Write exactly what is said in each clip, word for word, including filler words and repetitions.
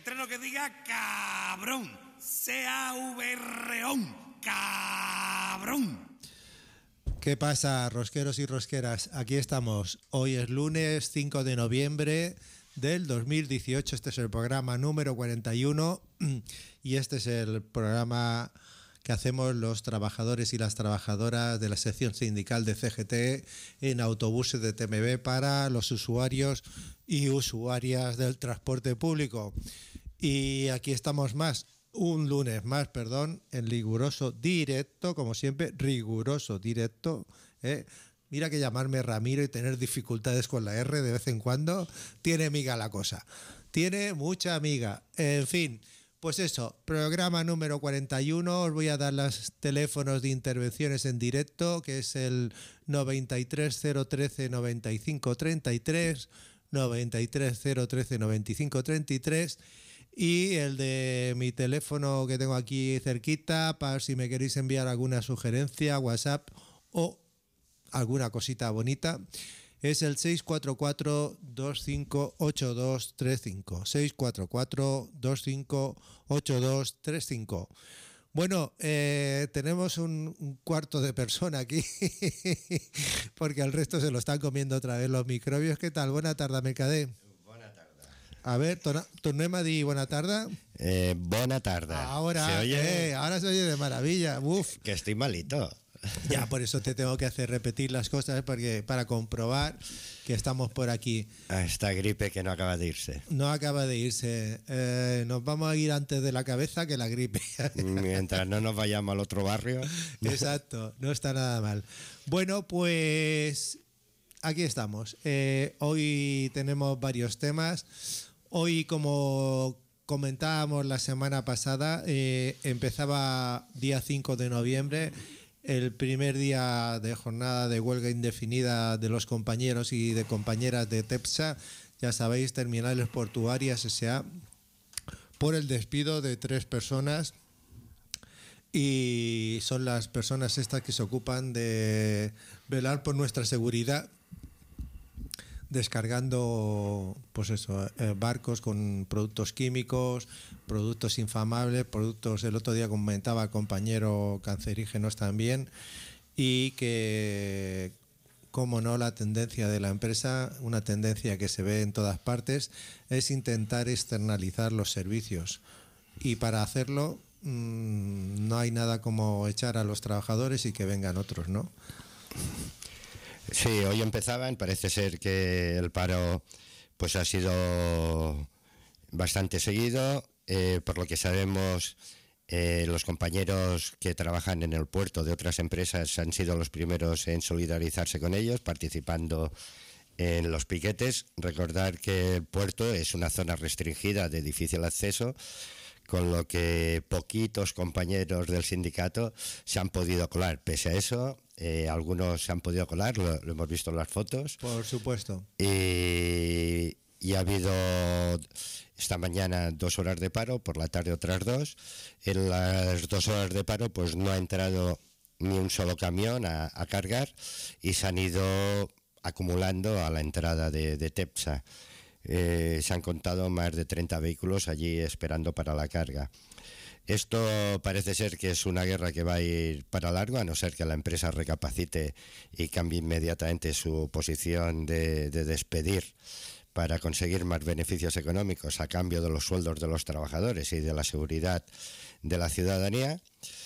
letrero que diga cabrón. C A V R O N. Cabrón. ¿Qué pasa, rosqueros y rosqueras? Aquí estamos. Hoy es lunes cinco de noviembre del dos mil dieciocho. Este es el programa número cuarenta y uno y este es el programa que hacemos los trabajadores y las trabajadoras de la sección sindical de C G T en autobuses de T M B para los usuarios y usuarias del transporte público. Y aquí estamos más, un lunes más, perdón, en riguroso directo, como siempre, riguroso directo, ¿eh? Mira que llamarme Ramiro y tener dificultades con la R de vez en cuando, tiene miga la cosa, tiene mucha miga. En fin, pues eso, programa número cuarenta y uno, os voy a dar los teléfonos de intervenciones en directo, que es el noventa y tres cero trece noventa y cinco treinta y tres, noventa y tres cero trece noventa y cinco treinta y tres, y el de mi teléfono que tengo aquí cerquita, para si me queréis enviar alguna sugerencia, WhatsApp o alguna cosita bonita, es el seis cuatro cuatro dos cinco ocho dos tres cinco, seis cuatro cuatro dos cinco ocho dos tres cinco. Bueno, eh, tenemos un, un cuarto de persona aquí, porque al resto se lo están comiendo otra vez los microbios. ¿Qué tal? Buena tarde, Mercadé. Buena tarde. A ver, tornem a dir buena tarde. Eh, buena tarde. Ahora, ¿Se oye? eh, ahora se oye de maravilla. Uf. Que estoy malito. Ya, por eso te tengo que hacer repetir las cosas, porque para comprobar que estamos por aquí. Esta gripe que no acaba de irse. No acaba de irse. Eh, nos vamos a ir antes de la cabeza que la gripe. Mientras no nos vayamos al otro barrio. Exacto, no está nada mal. Bueno, pues aquí estamos. Eh, hoy tenemos varios temas. Hoy, como comentábamos la semana pasada, eh, empezaba día cinco de noviembre, el primer día de jornada de huelga indefinida de los compañeros y de compañeras de TEPSA, ya sabéis, Terminales Portuarias S A, por el despido de tres personas, y son las personas estas que se ocupan de velar por nuestra seguridad, descargando, pues eso, eh, barcos con productos químicos, productos inflamables, productos, el otro día comentaba compañero, cancerígenos también, y que, como no, la tendencia de la empresa, una tendencia que se ve en todas partes, es intentar externalizar los servicios, y para hacerlo mmm, no hay nada como echar a los trabajadores y que vengan otros, ¿no? Sí, hoy empezaban, parece ser que el paro pues ha sido bastante seguido, eh, por lo que sabemos, eh, los compañeros que trabajan en el puerto de otras empresas han sido los primeros en solidarizarse con ellos, participando en los piquetes. Recordar que el puerto es una zona restringida de difícil acceso, con lo que poquitos compañeros del sindicato se han podido colar. Pese a eso, eh, algunos se han podido colar, lo, lo hemos visto en las fotos. Por supuesto. Y, y ha habido esta mañana dos horas de paro, por la tarde otras dos. En las dos horas de paro pues no ha entrado ni un solo camión a, a cargar, y se han ido acumulando a la entrada de, de TEPSA. Eh, se han contado más de treinta vehículos allí esperando para la carga. Esto parece ser que es una guerra que va a ir para largo, a no ser que la empresa recapacite y cambie inmediatamente su posición de, de despedir para conseguir más beneficios económicos a cambio de los sueldos de los trabajadores y de la seguridad de la ciudadanía.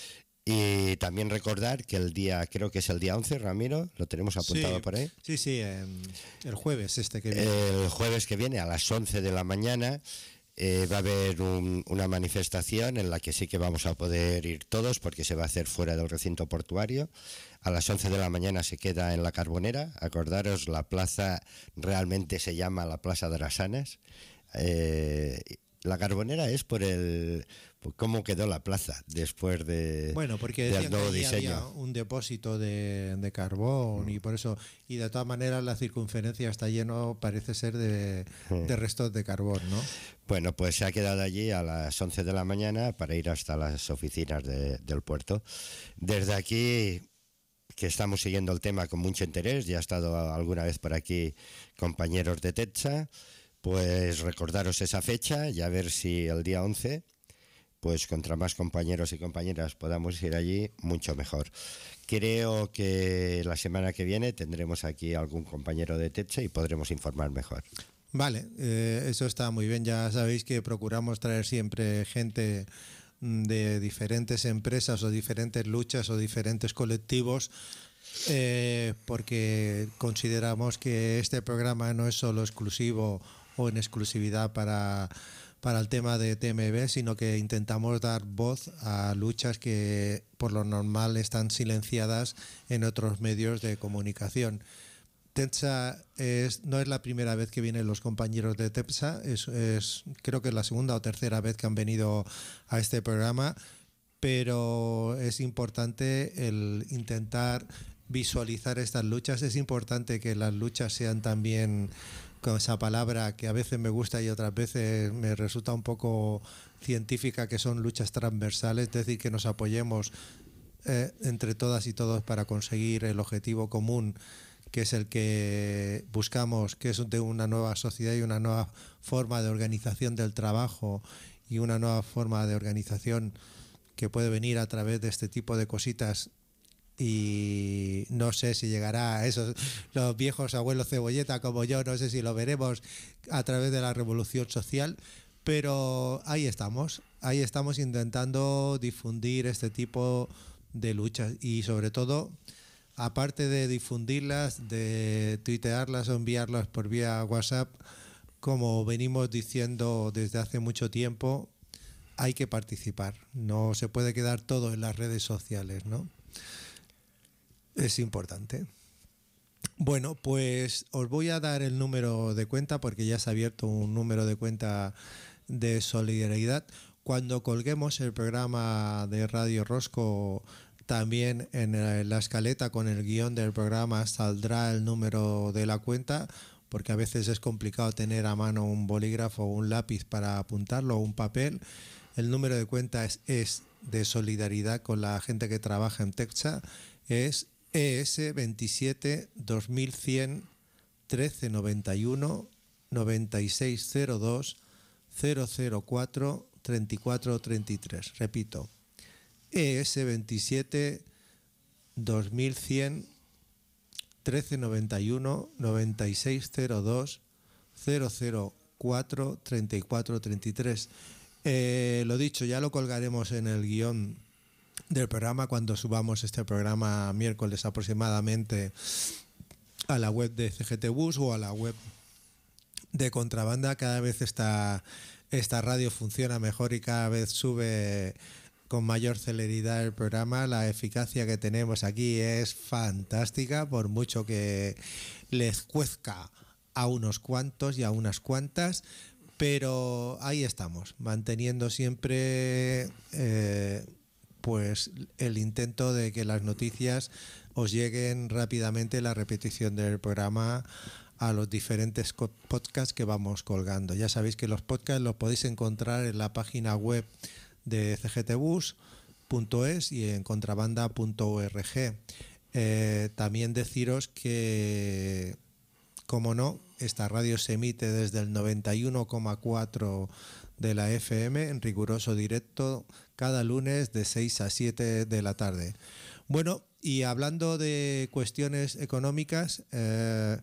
Y también recordar que el día, creo que es el día once, Ramiro, lo tenemos apuntado sí, por ahí. Sí, sí, eh, el jueves este que viene. El jueves que viene a las once de la mañana eh, va a haber un, una manifestación en la que sí que vamos a poder ir todos, porque se va a hacer fuera del recinto portuario. A las once de la mañana se queda en la Carbonera. Acordaros, la plaza realmente se llama la Plaza de las Anas. Eh, La Carbonera es por el por cómo quedó la plaza después de bueno, porque del nuevo que diseño. Había un depósito de, de carbón, mm. y por eso, y de todas maneras la circunferencia está lleno, parece ser de, mm. de restos de carbón, ¿no? Bueno, pues se ha quedado allí a las once de la mañana para ir hasta las oficinas de, del puerto. Desde aquí, que estamos siguiendo el tema con mucho interés, ya ha estado alguna vez por aquí compañeros de TEPSA, pues recordaros esa fecha y a ver si el día once, pues contra más compañeros y compañeras podamos ir allí, mucho mejor. Creo que la semana que viene tendremos aquí algún compañero de TEPSA y podremos informar mejor. Vale, eh, eso está muy bien. Ya sabéis que procuramos traer siempre gente de diferentes empresas o diferentes luchas o diferentes colectivos, eh, porque consideramos que este programa no es solo exclusivo o en exclusividad para, para el tema de T M B, sino que intentamos dar voz a luchas que por lo normal están silenciadas en otros medios de comunicación. TEPSA es, no es la primera vez que vienen los compañeros de TEPSA, es, es, creo que es la segunda o tercera vez que han venido a este programa, pero es importante el intentar visualizar estas luchas. Es importante que las luchas sean también, con esa palabra que a veces me gusta y otras veces me resulta un poco científica, que son luchas transversales, es decir, que nos apoyemos eh, entre todas y todos para conseguir el objetivo común, que es el que buscamos, que es de una nueva sociedad y una nueva forma de organización del trabajo y una nueva forma de organización que puede venir a través de este tipo de cositas. Y no sé si llegará a esos, los viejos abuelos cebolleta como yo, no sé si lo veremos a través de la revolución social, pero ahí estamos, ahí estamos intentando difundir este tipo de luchas y sobre todo, aparte de difundirlas, de tuitearlas o enviarlas por vía WhatsApp, como venimos diciendo desde hace mucho tiempo, hay que participar. No se puede quedar todo en las redes sociales, ¿no? Es importante. Bueno, pues os voy a dar el número de cuenta porque ya se ha abierto un número de cuenta de solidaridad. Cuando colguemos el programa de Radio Rosco, también en la escaleta con el guión del programa saldrá el número de la cuenta, porque a veces es complicado tener a mano un bolígrafo o un lápiz para apuntarlo o un papel. El número de cuenta es, es de solidaridad con la gente que trabaja en TEPSA, es E S veintisiete dos mil cien trece noventa y uno noventa y seis cero dos cero cero cuatro treinta y cuatro treinta y tres. Repito, E S veintisiete dos mil cien trece noventa y uno noventa y seis cero dos cero cero cuatro treinta y cuatro treinta y tres. Eh, lo dicho, ya lo colgaremos en el guión del programa cuando subamos este programa miércoles aproximadamente a la web de C G T Bus o a la web de Contrabanda. Cada vez esta, esta radio funciona mejor y cada vez sube con mayor celeridad el programa. La eficacia que tenemos aquí es fantástica, por mucho que les cuezca a unos cuantos y a unas cuantas, pero ahí estamos, manteniendo siempre eh, pues el intento de que las noticias os lleguen rápidamente, la repetición del programa a los diferentes podcasts que vamos colgando. Ya sabéis que los podcasts los podéis encontrar en la página web de c g t bus punto es y en contrabanda punto org. Eh, también deciros que, como no, esta radio se emite desde el noventa y uno coma cuatro de la F M en riguroso directo cada lunes de seis a siete de la tarde. Bueno, y hablando de cuestiones económicas, eh,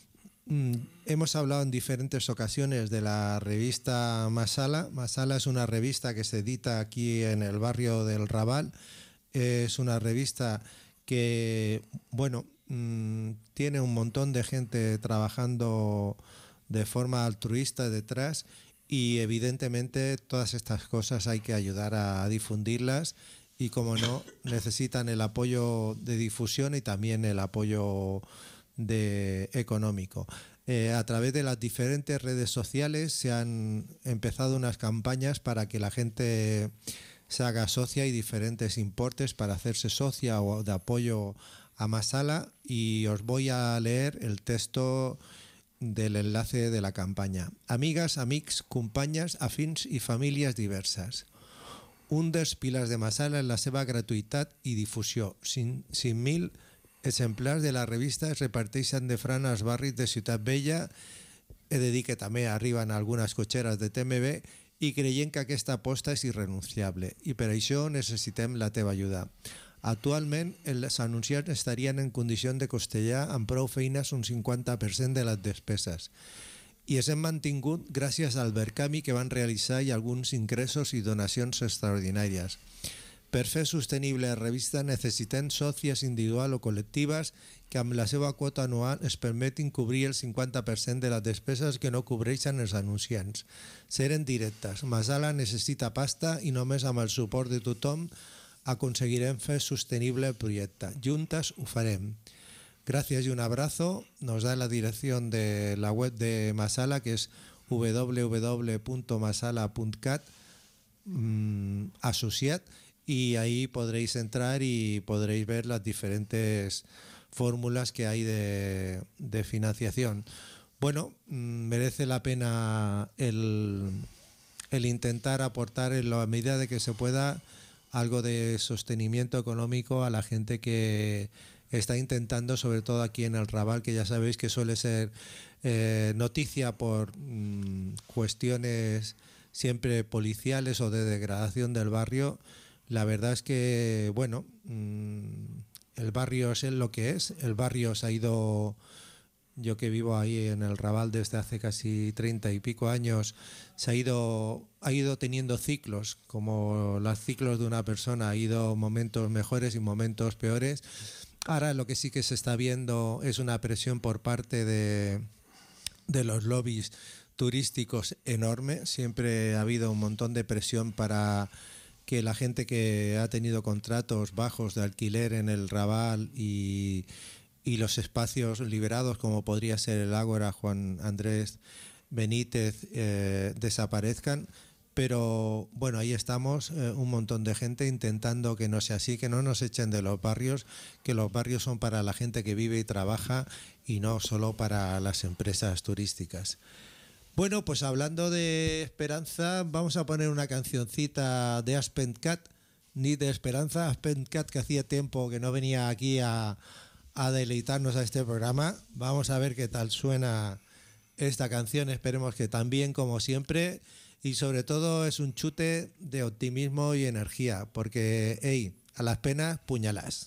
hemos hablado en diferentes ocasiones de la revista Masala. Masala es una revista que se edita aquí en el barrio del Raval. Es una revista que, bueno, mmm, tiene un montón de gente trabajando de forma altruista detrás y evidentemente todas estas cosas hay que ayudar a difundirlas y, como no, necesitan el apoyo de difusión y también el apoyo de económico. Eh, a través de las diferentes redes sociales se han empezado unas campañas para que la gente se haga socia y diferentes importes para hacerse socia o de apoyo a Masala, y os voy a leer el texto del enlace de la campanya. Amigues, amics, companyes, afins i famílies diverses. Un dels pilars de Masala és la seva gratuïtat i difusió. cinc mil exemplars de la revista es reparteixen de franc als barris de Ciutat Vella he de dir que també arriben algunes cotxeres de T M B i creiem que aquesta aposta és irrenunciable i per això necessitem la teva ajuda. Actualment, els anunciants estarien en condició de costellar amb prou feines un cinquanta per cent de les despeses i es hem mantingut gràcies al Verkami que van realitzar i alguns ingressos i donacions extraordinàries. Per fer sostenible la revista necessitem sòcies individuals o col·lectives que amb la seva quota anual es permetin cobrir el cinquanta per cent de les despeses que no cobreixen els anunciants. Seren directes. Masala necessita pasta i només amb el suport de tothom aconseguirem fer sostenible el projecte. Juntes ho farem. Gracias y un abrazo. Nos da la dirección de la web de Masala, que es w w w punto masala punto cat mmm, asociat, y ahí podréis entrar y podréis ver las diferentes fórmulas que hay de, de financiación. Bueno, mmm, merece la pena el, el intentar aportar en la medida de que se pueda algo de sostenimiento económico a la gente que está intentando, sobre todo aquí en el Raval, que ya sabéis que suele ser eh, noticia por mmm, cuestiones siempre policiales o de degradación del barrio. La verdad es que, bueno, mmm, el barrio es lo que es. El barrio se ha ido, yo que vivo ahí en el Raval desde hace casi treinta y pico años, se ha ido, ha ido teniendo ciclos, como los ciclos de una persona, ha ido momentos mejores y momentos peores. Ahora lo que sí que se está viendo es una presión por parte de, de los lobbies turísticos enorme. Siempre ha habido un montón de presión para que la gente que ha tenido contratos bajos de alquiler en el Raval y, y los espacios liberados, como podría ser el Ágora Juan Andrés Benítez, eh, desaparezcan. Pero bueno, ahí estamos, eh, un montón de gente intentando que no sea así, que no nos echen de los barrios, que los barrios son para la gente que vive y trabaja y no solo para las empresas turísticas. Bueno, pues hablando de esperanza, vamos a poner una cancioncita de Aspen Cat, ni de esperanza, Aspen Cat, que hacía tiempo que no venía aquí a, a deleitarnos a este programa. Vamos a ver qué tal suena esta canción, esperemos que tan bien como siempre. Y sobre todo es un chute de optimismo y energía, porque, hey, a las penas, puñalas.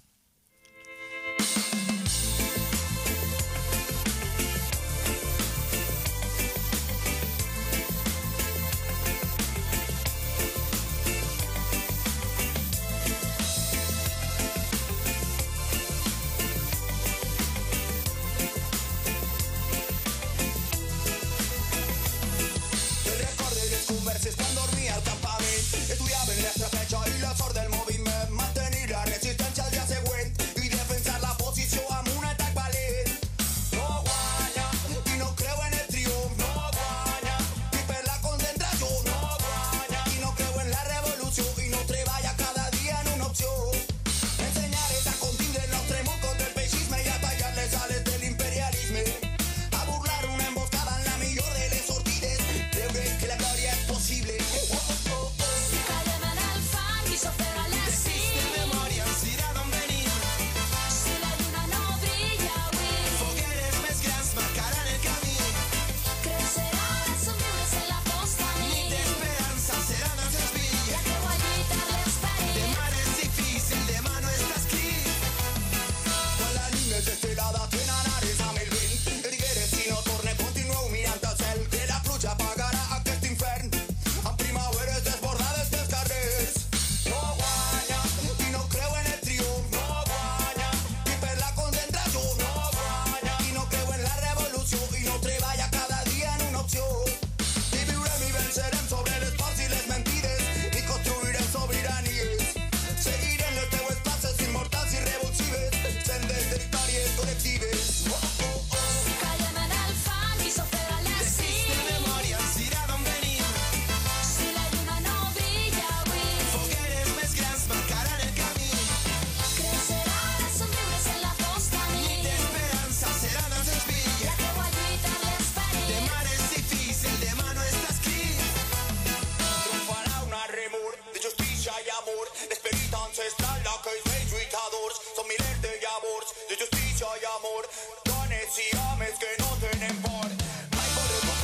de justícia i amor, dones i homes que no tenen por. Mai podré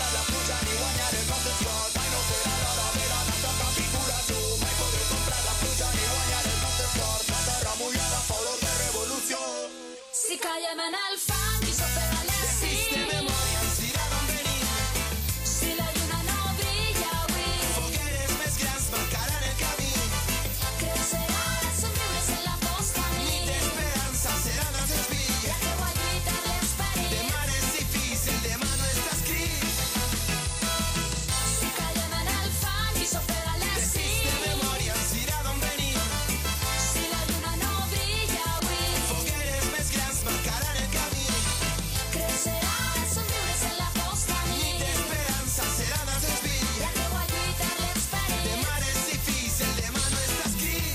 callem en el fang i s'ofega l'estiu. De memòria ens dirà d'on venim. Si la lluna no brilla avui, Fogueres més grans marcaran el camí. creixeran els somriures en la posta Nit nit. d'esperança seran els espies. La teua lluita l'esperit. Demà és difícil, demà no està escrit. Si callem en el fang i s'ofega De l'estiu. memòria ens dirà d'on venim. Si la lluna no brilla avui, Fogueres més grans marcaran el camí. creixeran els somriures en la posta Nit nit. d'esperança seran els espies. La teua lluita l'esperit. Demà és difícil, demà no està escrit.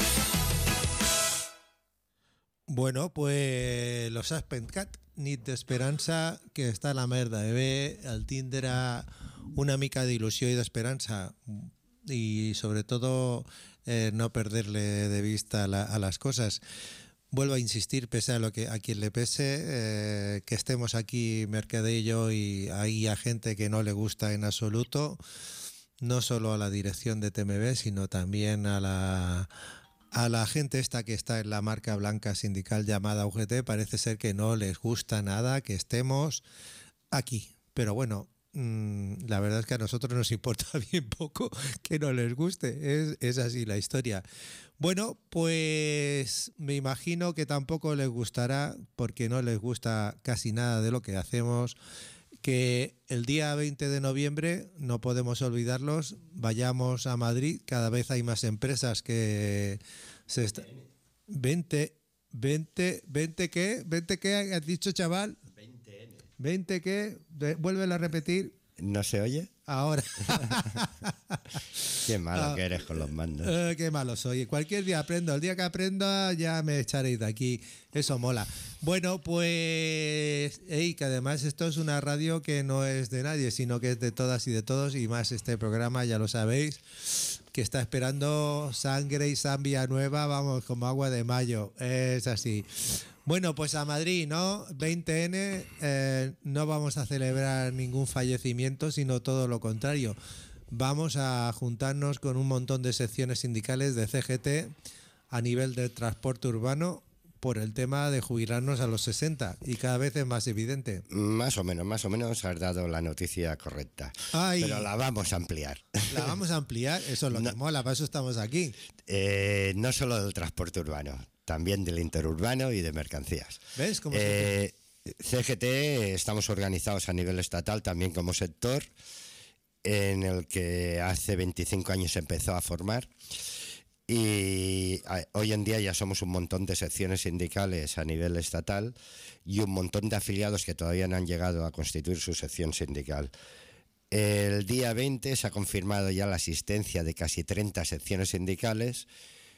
Bueno, pues los Aspencat, nit d'esperança, que està la merda de bé, el tindre una mica d'il·lusió i d'esperança y sobre todo eh, no perderle de vista la- a las cosas. Vuelvo a insistir, pese a lo que a quien le pese, eh, que estemos aquí Mercadillo y hay a gente que no le gusta en absoluto, no solo a la dirección de T M B, sino también a la a la gente esta que está en la marca blanca sindical llamada U G T. Parece ser que no les gusta nada que estemos aquí. Pero bueno, mm, la verdad es que a nosotros nos importa bien poco que no les guste. Es, es así la historia. Bueno, pues me imagino que tampoco les gustará, porque no les gusta casi nada de lo que hacemos, que el día veinte de noviembre, no podemos olvidarlos, vayamos a Madrid. Cada vez hay más empresas que se está... veinte, veinte, veinte qué, veinte qué has dicho, chaval. veinte qué, Ve- vuélvelo a repetir ¿No se oye? ahora. Qué malo Ah. que eres con los mandos. Eh, qué malo soy. Cualquier día aprendo. El día que aprenda ya me echaréis de aquí. Eso mola. Bueno, pues... Ey, que además esto es una radio que no es de nadie, sino que es de todas y de todos. Y más este programa, ya lo sabéis, que está esperando sangre y sambia nueva, vamos, como agua de mayo. Es así. Bueno, pues a Madrid, ¿no? veinte ene, eh, no vamos a celebrar ningún fallecimiento, sino todo lo contrario. Vamos a juntarnos con un montón de secciones sindicales de C G T a nivel del transporte urbano por el tema de jubilarnos a los sesenta, y cada vez es más evidente. Más o menos, más o menos has dado la noticia correcta. Ay. Pero la vamos a ampliar. La vamos a ampliar, eso es lo No. que mola, para eso estamos aquí. Eh, no solo del transporte urbano, también del interurbano y de mercancías. ¿Ves cómo se Eh, C G T estamos organizados a nivel estatal también como sector, en el que hace veinticinco años se empezó a formar, y a- hoy en día ya somos un montón de secciones sindicales a nivel estatal y un montón de afiliados que todavía no han llegado a constituir su sección sindical. El día veinte se ha confirmado ya la asistencia de casi treinta secciones sindicales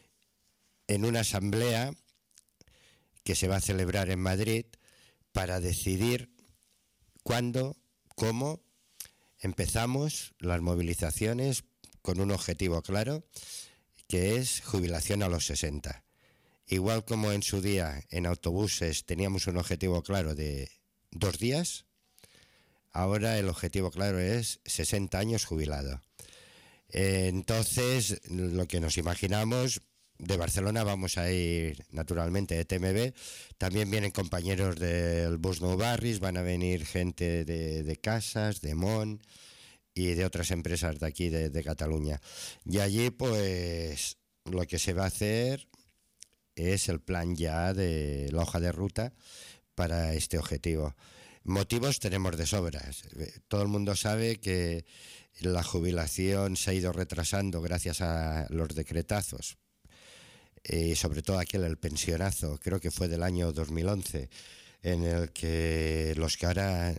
en una asamblea que se va a celebrar en Madrid para decidir cuándo, cómo empezamos las movilizaciones con un objetivo claro, que es jubilación a los sesenta. Igual como en su día en autobuses teníamos un objetivo claro de dos días, ahora el objetivo claro es sesenta años jubilado. Eh, Entonces, lo que nos imaginamos, de Barcelona vamos a ir naturalmente de T M B, también vienen compañeros del Bus Nou Barris, van a venir gente de, de Casas, de Mon y de otras empresas de aquí de, de Cataluña. Y allí pues lo que se va a hacer es el plan ya de la hoja de ruta para este objetivo. Motivos tenemos de sobras. Todo el mundo sabe que la jubilación se ha ido retrasando gracias a los decretazos, y sobre todo aquel, el pensionazo, creo que fue del año dos mil once, en el que los que ahora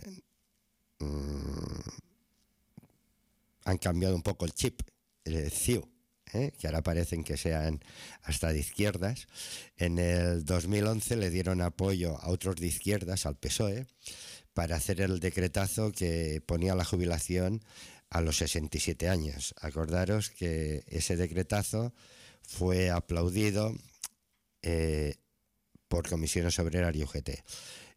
mmm, han cambiado un poco el chip, el C I U, ¿eh? Que ahora parecen que sean hasta de izquierdas. En el dos mil once le dieron apoyo a otros de izquierdas, al P S O E, para hacer el decretazo que ponía la jubilación a los sesenta y siete años. Acordaros que ese decretazo fue aplaudido eh, por Comisiones Obreras y U G T.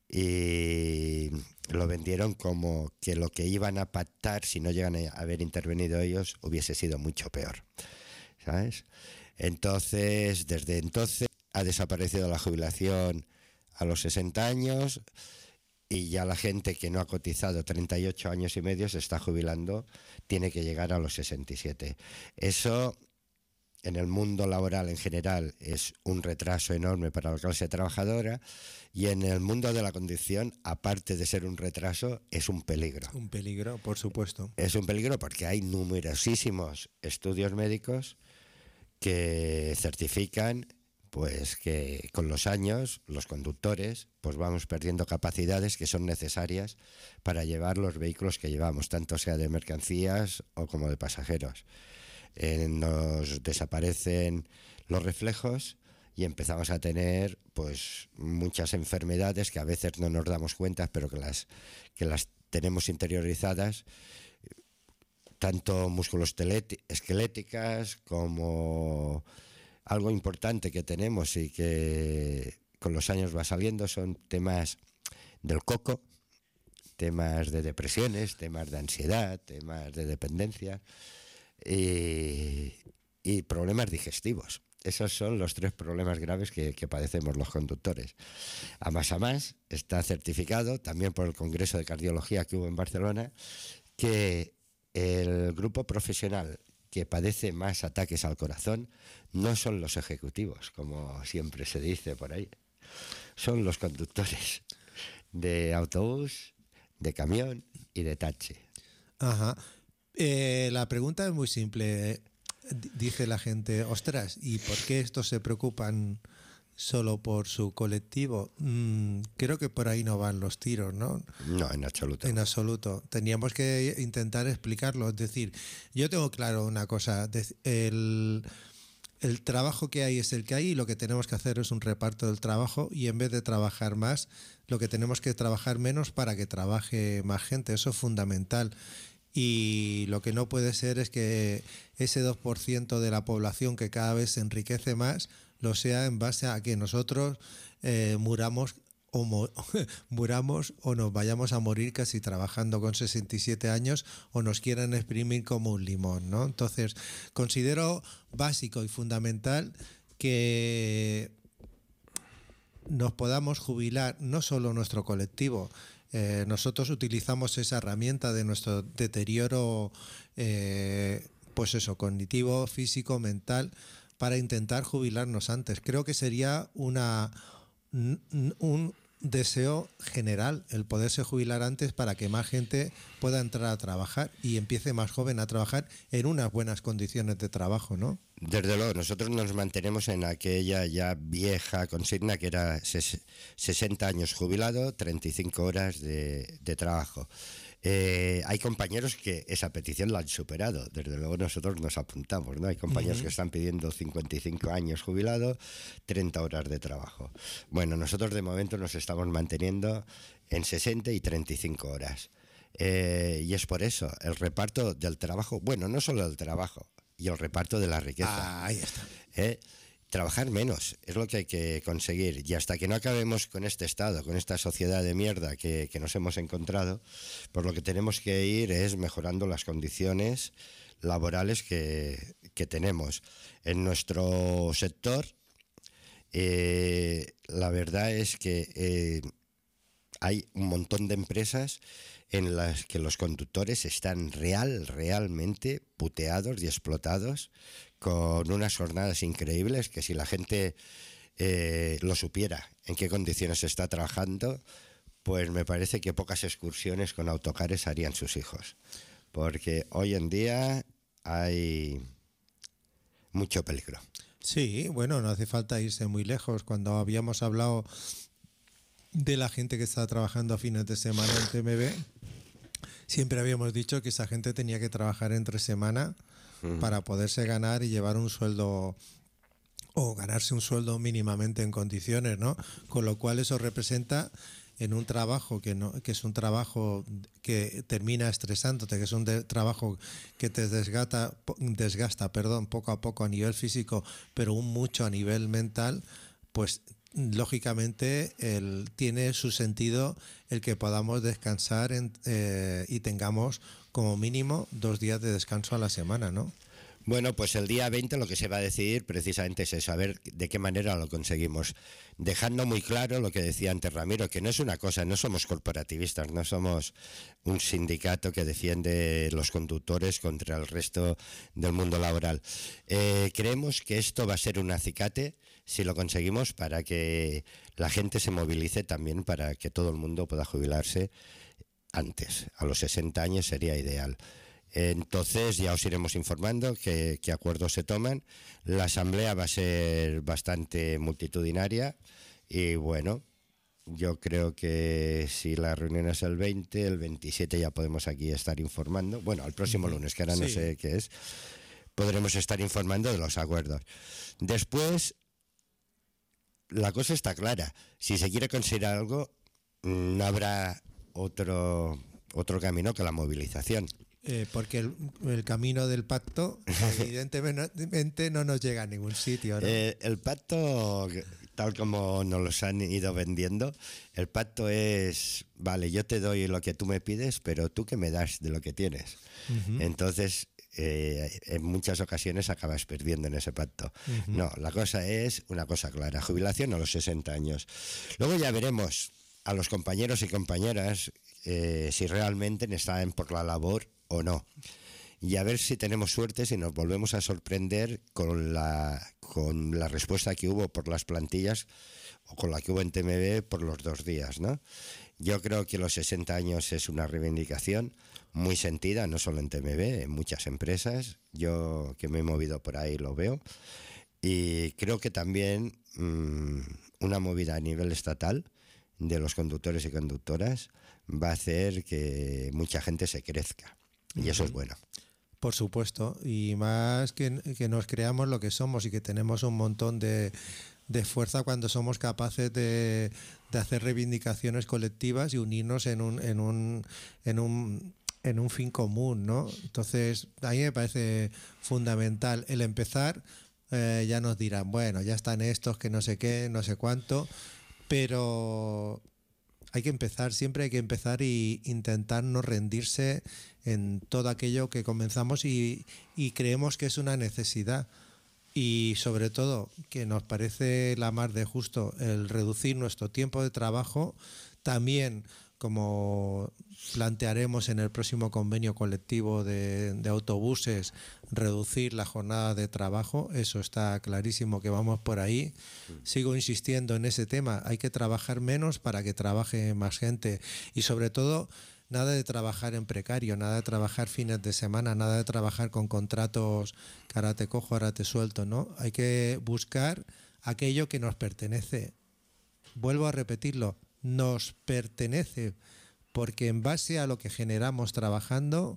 Y lo vendieron como que lo que iban a pactar, si no llegan a haber intervenido ellos, hubiese sido mucho peor, ¿sabes? Entonces, desde entonces ha desaparecido la jubilación a los sesenta años, y ya la gente que no ha cotizado treinta y ocho años y medio se está jubilando, tiene que llegar a los sesenta y siete. Eso, en el mundo laboral en general, es un retraso enorme para la clase trabajadora, y en el mundo de la conducción, aparte de ser un retraso, es un peligro. Un peligro, por supuesto. Es un peligro porque hay numerosísimos estudios médicos que certifican pues que con los años los conductores pues vamos perdiendo capacidades que son necesarias para llevar los vehículos que llevamos, tanto sea de mercancías o como de pasajeros. Eh, nos desaparecen los reflejos y empezamos a tener pues muchas enfermedades que a veces no nos damos cuenta, pero que las, que las tenemos interiorizadas, tanto musculoesqueléticas como algo importante que tenemos y que con los años va saliendo son temas del coco, temas de depresiones, temas de ansiedad, temas de dependencia y, y problemas digestivos. Esos son los tres problemas graves que, que padecemos los conductores. A más a más está certificado también por el Congreso de Cardiología que hubo en Barcelona que el grupo profesional que padece más ataques al corazón no son los ejecutivos, como siempre se dice por ahí, son los conductores de autobús, de camión y de taxi. Ajá. Eh, la pregunta es muy simple. D- Dice la gente, ostras, ¿y por qué estos se preocupan solo por su colectivo? Mm, creo que por ahí no van los tiros, ¿no? No, en absoluto. En absoluto. Teníamos que intentar explicarlo. Es decir, yo tengo claro una cosa. de- El, el trabajo que hay es el que hay y lo que tenemos que hacer es un reparto del trabajo y en vez de trabajar más, lo que tenemos que trabajar menos para que trabaje más gente. Eso es fundamental. Y lo que no puede ser es que ese dos por ciento de la población que cada vez se enriquece más lo sea en base a que nosotros eh, muramos o mo- muramos o nos vayamos a morir casi trabajando con sesenta y siete años o nos quieran exprimir como un limón, ¿no? Entonces, considero básico y fundamental que nos podamos jubilar no solo nuestro colectivo. Eh, nosotros utilizamos esa herramienta de nuestro deterioro, eh, pues eso, cognitivo, físico, mental, para intentar jubilarnos antes. Creo que sería una n- n- un deseo general el poderse jubilar antes para que más gente pueda entrar a trabajar y empiece más joven a trabajar en unas buenas condiciones de trabajo, ¿no? Desde luego, nosotros nos mantenemos en aquella ya vieja consigna que era ses- sesenta años jubilado, treinta y cinco horas de, de trabajo. Eh, hay compañeros que esa petición la han superado, desde luego nosotros nos apuntamos, ¿no? Hay compañeros uh-huh. que están pidiendo cincuenta y cinco años jubilado, treinta horas de trabajo. Bueno, nosotros de momento nos estamos manteniendo en sesenta y treinta y cinco horas. Eh, y es por eso, el reparto del trabajo, bueno, no solo el trabajo, y el reparto de la riqueza. Ah, ahí está. Eh, trabajar menos es lo que hay que conseguir, y hasta que no acabemos con este estado, con esta sociedad de mierda que, que nos hemos encontrado, pues lo que tenemos que ir es mejorando las condiciones laborales que, que tenemos. En nuestro sector, eh, la verdad es que eh, hay un montón de empresas en las que los conductores están real, realmente puteados y explotados, con unas jornadas increíbles que si la gente eh, lo supiera en qué condiciones se está trabajando, pues me parece que pocas excursiones con autocares harían sus hijos. Porque hoy en día hay mucho peligro. Sí, bueno, no hace falta irse muy lejos. Cuando habíamos hablado de la gente que está trabajando a fines de semana en T M B, siempre habíamos dicho que esa gente tenía que trabajar entre semana uh-huh. para poderse ganar y llevar un sueldo o ganarse un sueldo mínimamente en condiciones, ¿no? Con lo cual eso representa en un trabajo que no que es un trabajo que termina estresándote, que es un de, trabajo que te desgasta, desgasta, perdón, poco a poco a nivel físico, pero un mucho a nivel mental, pues lógicamente el, tiene su sentido el que podamos descansar en, eh, y tengamos como mínimo dos días de descanso a la semana, ¿no? Bueno, pues el día veinte lo que se va a decidir precisamente es eso, a ver de qué manera lo conseguimos. Dejando muy claro lo que decía antes Ramiro, que no es una cosa, no somos corporativistas, no somos un sindicato que defiende los conductores contra el resto del mundo laboral. Eh, creemos que esto va a ser un acicate, si lo conseguimos, para que la gente se movilice también, para que todo el mundo pueda jubilarse antes. A los sesenta años sería ideal. Entonces ya os iremos informando qué, qué acuerdos se toman. La asamblea va a ser bastante multitudinaria y bueno, yo creo que si la reunión es el veinte, el veintisiete ya podemos aquí estar informando. Bueno, el próximo lunes, que ahora no Sí. sé qué es, podremos estar informando de los acuerdos. Después, la cosa está clara. Si se quiere conseguir algo, no habrá otro, otro camino que la movilización. Eh, porque el, el camino del pacto evidentemente no nos llega a ningún sitio, ¿no? Eh, el pacto, tal como nos los han ido vendiendo, el pacto es, vale, yo te doy lo que tú me pides, pero tú qué me das de lo que tienes. Ujú. Entonces, eh, en muchas ocasiones acabas perdiendo en ese pacto. Ujú. No, la cosa es una cosa clara, jubilación a los sesenta años. Luego ya veremos a los compañeros y compañeras eh, si realmente están por la labor o no. Y a ver si tenemos suerte, si nos volvemos a sorprender con la, con la respuesta que hubo por las plantillas o con la que hubo en T M B por los dos días, ¿no? Yo creo que los sesenta años es una reivindicación muy sentida, no solo en T M B, en muchas empresas. Yo que me he movido por ahí lo veo. Y creo que también mmm, una movida a nivel estatal de los conductores y conductoras va a hacer que mucha gente se crezca. Y eso es bueno. Por supuesto, y más que, que nos creamos lo que somos y que tenemos un montón de, de fuerza cuando somos capaces de, de hacer reivindicaciones colectivas y unirnos en un, en un, en un, en un fin común, ¿no? Entonces, a mí me parece fundamental el empezar. Eh, ya nos dirán, bueno, ya están estos que no sé qué, no sé cuánto, pero hay que empezar, siempre hay que empezar y intentar no rendirse en todo aquello que comenzamos y, y creemos que es una necesidad. Y sobre todo, que nos parece la más de justo el reducir nuestro tiempo de trabajo, también como plantearemos en el próximo convenio colectivo de, de autobuses, reducir la jornada de trabajo, eso está clarísimo que vamos por ahí. Sigo insistiendo en ese tema, hay que trabajar menos para que trabaje más gente y sobre todo nada de trabajar en precario, nada de trabajar fines de semana, nada de trabajar con contratos que ahora te cojo, ahora te suelto, ¿no? Hay que buscar aquello que nos pertenece. Vuelvo a repetirlo, nos pertenece, porque en base a lo que generamos trabajando,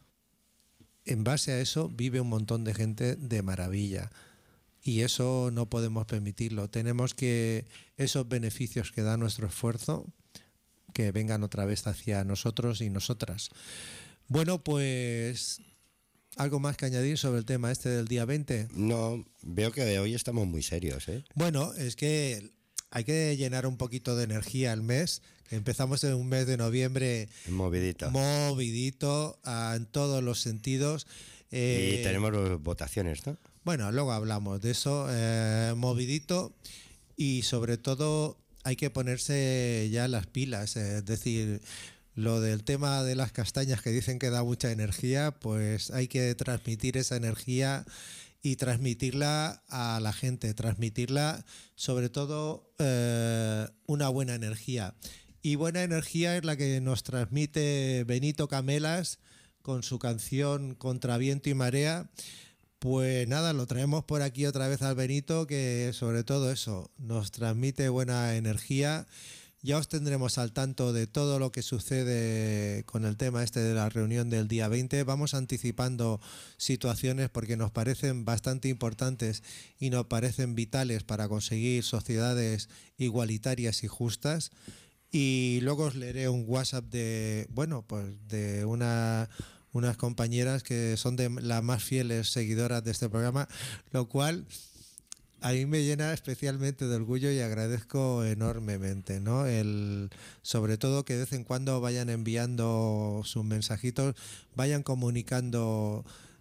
en base a eso vive un montón de gente de maravilla. Y eso no podemos permitirlo. Tenemos que esos beneficios que da nuestro esfuerzo, que vengan otra vez hacia nosotros y nosotras. Bueno, pues ¿algo más que añadir sobre el tema este del día veinte? No, veo que hoy estamos muy serios, ¿eh? Bueno, es que hay que llenar un poquito de energía el mes. Empezamos en un mes de noviembre Movidito. movidito ah, en todos los sentidos. Eh, Y tenemos votaciones, ¿no? Bueno, luego hablamos de eso. Eh, movidito y sobre todo hay que ponerse ya las pilas. eh, es decir, lo del tema de las castañas que dicen que da mucha energía, pues hay que transmitir esa energía y transmitirla a la gente, transmitirla sobre todo eh, una buena energía. Y buena energía es la que nos transmite Benito Camelas con su canción Contra Viento y Marea. Pues nada, lo traemos por aquí otra vez al Benito, que sobre todo eso, nos transmite buena energía. Ya os tendremos al tanto de todo lo que sucede con el tema este de la reunión del día veinte. Vamos anticipando situaciones porque nos parecen bastante importantes y nos parecen vitales para conseguir sociedades igualitarias y justas. Y luego os leeré un WhatsApp de, bueno, pues de una... unas compañeras que son de las más fieles seguidoras de este programa, lo cual a mí me llena especialmente de orgullo y agradezco enormemente, ¿no? El, sobre todo que de vez en cuando vayan enviando sus mensajitos, vayan comunicando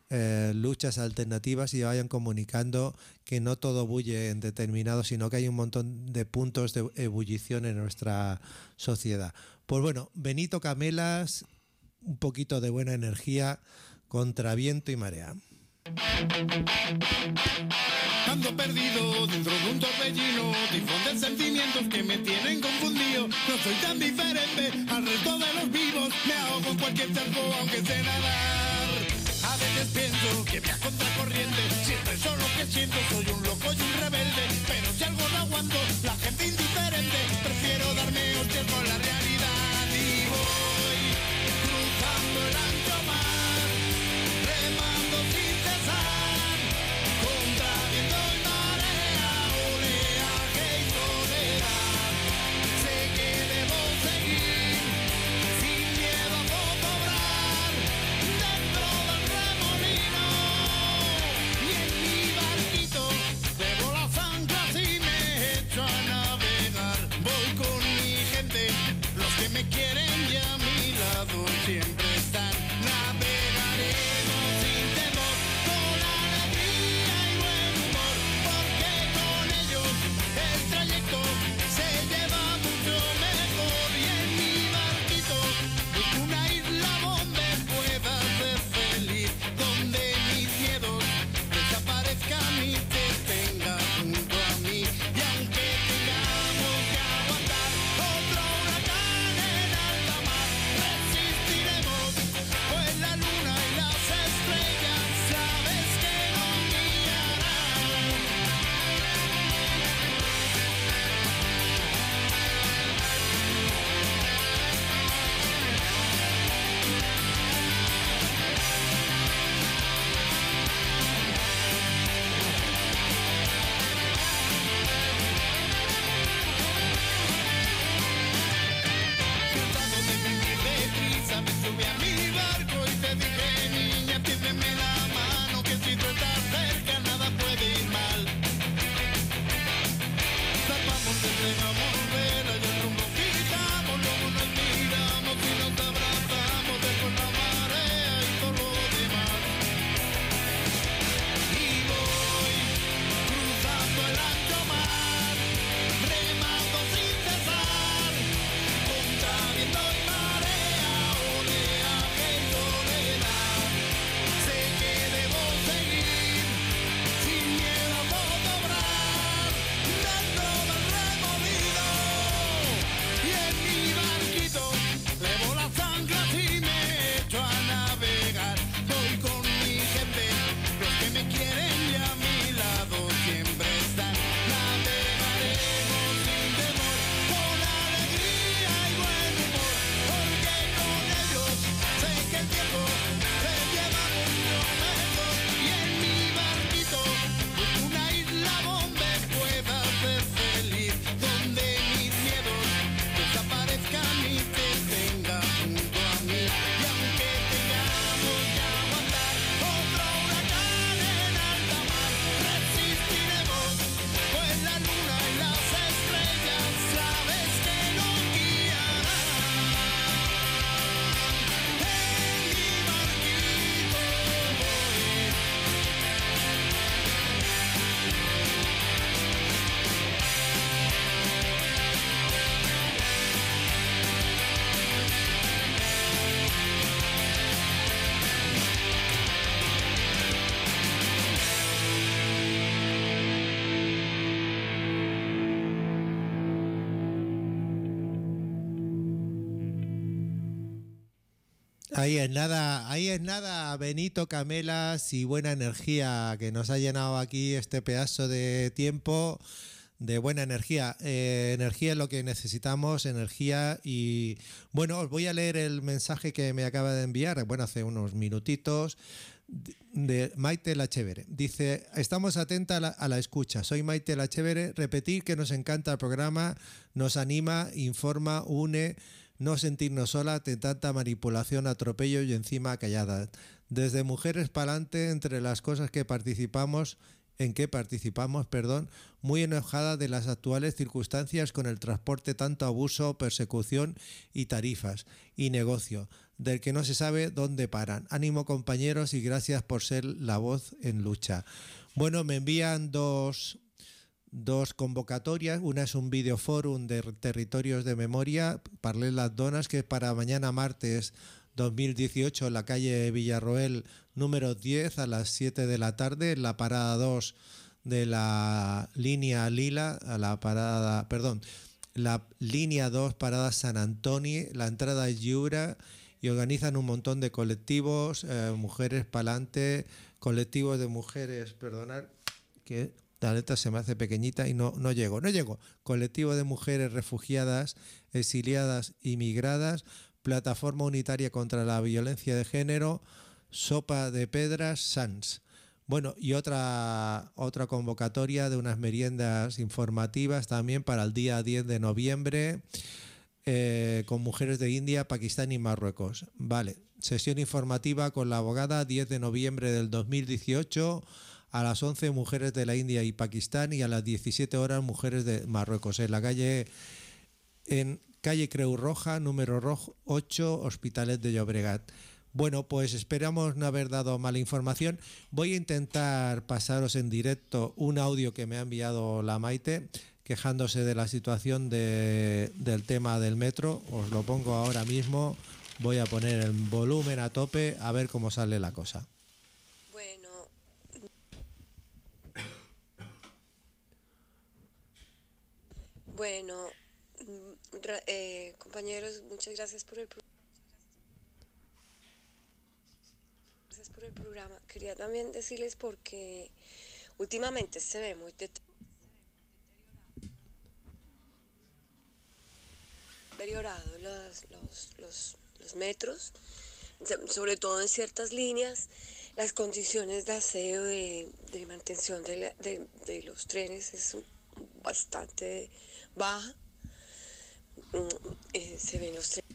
eh, luchas alternativas y vayan comunicando que no todo bulle en determinado, sino que hay un montón de puntos de ebullición en nuestra sociedad. Pues bueno, Benito Camelas, un poquito de buena energía contra viento y marea. Ando perdido dentro de un torbellino, tifón de sentimientos que me tienen confundido. No soy tan diferente al resto de los vivos, me ahogo en cualquier charco aunque sé nadar. A veces pienso que me contracorriente, siempre soy lo que siento, soy un loco y un rebelde. Pero si algo no aguanto, la gente indiferente, prefiero darme hostias con la realidad. Y voy cruzando el ancho mar, remando sin cesar, contra viento y marea, oleaje y soledad. Sé que debo seguir, sin miedo a zozobrar, dentro del remolino. Y en mi barquito debo las anclas y me echo a navegar. Voy con mi gente, los que me quieren y a mi lado siempre están. Navegaremos sin temor, con alegría y buen humor, porque con ellos el trayecto se lleva mucho mejor. Y en mi barquito busco una isla donde pueda ser feliz, donde mis miedos desaparezcan y te tenga junto a mí. Y aunque tengamos que aguantar otro huracán en alta mar, resistiremos, pues la luna y las estrellas sabes que nos guiarán. Cansado de vivir deprisa, me subí a mi barco y te dije, niña, tiéndeme la mano, que si tú estás cerca nada puede ir mal. Zarpamos, entregamos vela y el rumbo quitamos, luego nos miramos y nos abrazamos, después la marea y todo lo demás. Y voy cruzando el ancho mar, remando sin cesar, contra viento y marea, oleaje y soledad. Sé que debo seguir, sin miedo a zozobrar, dentro del remolino. Y en mi barquito levo las anclas y me echo a navegar. Voy con mi gente, los que me quieren y a mi lado siempre están. Navegaremos sin temor, con alegría y buen humor, porque con ellos sé que el tiempo se lleva mucho mejor. Y en mi barquito busco una isla donde pueda ser feliz, donde mis miedos desaparezcan y te tenga junto a mí. Y aunque tengamos que aguantar otro huracán en alta mar, resistiremos, pues la luna y las estrellas sabes que nos guiarán. En mi barquito voy. Ahí es nada, ahí es nada, Benito Camelas y buena energía que nos ha llenado aquí este pedazo de tiempo de buena energía. Eh, energía es lo que necesitamos, energía. Y bueno, os voy a leer el mensaje que me acaba de enviar, bueno, hace unos minutitos, de Maite La Chévere. Dice: estamos atentas a la, a la escucha. Soy Maite La Chévere. Repetir que nos encanta el programa, nos anima, informa, une, no sentirnos sola ante tanta manipulación, atropello y encima calladas. Desde Mujeres Pa'lante, entre las cosas que participamos, en que participamos, perdón, muy enojada de las actuales circunstancias con el transporte, tanto abuso, persecución y tarifas y negocio. del que no se sabe dónde paran. Ánimo, compañeros, y gracias por ser la voz en lucha. Bueno, me envían dos, dos convocatorias. Una es un videoforum de territorios de memoria, Parlem las Donas, que es para mañana martes dos mil dieciocho en la calle Villarroel número diez a las siete de la tarde, en la parada dos de la línea Lila, a la parada, perdón, la línea dos, parada San Antoni. La entrada es lliure y organizan un montón de colectivos, eh, Mujeres Palante, colectivos de mujeres, perdonad, que la letra se me hace pequeñita y no, no llego, no llego, colectivo de mujeres refugiadas, exiliadas y migradas, Plataforma Unitaria contra la Violencia de Género, Sopa de Pedras, Sans. Bueno, y otra, otra convocatoria de unas meriendas informativas también para el día diez de noviembre, eh, con mujeres de India, Pakistán y Marruecos. Vale, sesión informativa con la abogada, diez de noviembre del dos mil dieciocho, a las once mujeres de la India y Pakistán, y a las diecisiete horas mujeres de Marruecos, en la calle, en calle Creu Roja, número rojo, ocho, Hospitalet de Llobregat. Bueno, pues esperamos no haber dado mala información. Voy a intentar pasaros en directo un audio que me ha enviado la Maite, quejándose de la situación de, del tema del metro. Os lo pongo ahora mismo. Voy a poner el volumen a tope a ver cómo sale la cosa. Bueno, bueno, eh, compañeros, muchas gracias por el programa. Gracias por el programa. Quería también decirles porque últimamente se ve muy deteriorado los, los, los, los metros, sobre todo en ciertas líneas. Las condiciones de aseo, de, de mantención de, la, de, de los trenes es bastante baja. Eh, se ven los trenes.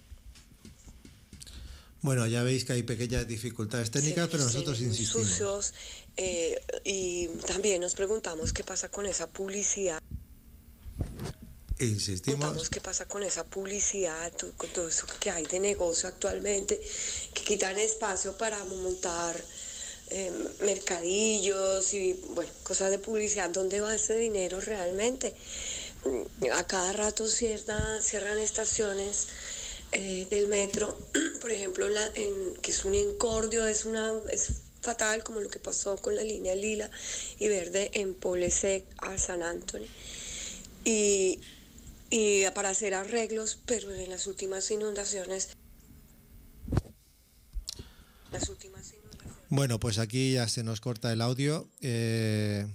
Bueno, ya veis que hay pequeñas dificultades técnicas, pero nosotros insistimos. Sucios, eh, y también nos preguntamos qué pasa con esa publicidad. Insistimos. Preguntamos qué pasa con esa publicidad, con todo eso que hay de negocio actualmente, que quitan espacio para montar eh, mercadillos y bueno, cosas de publicidad. ¿Dónde va ese dinero realmente? A cada rato cierran, cierran estaciones eh, del metro, por ejemplo, la, en, que es un incordio, es, una, es fatal, como lo que pasó con la línea lila y verde en Poblesec a San Antoni. Y, y para hacer arreglos, pero en las últimas inundaciones... Las últimas inundaciones... Bueno, pues aquí ya se nos corta el audio. Eh...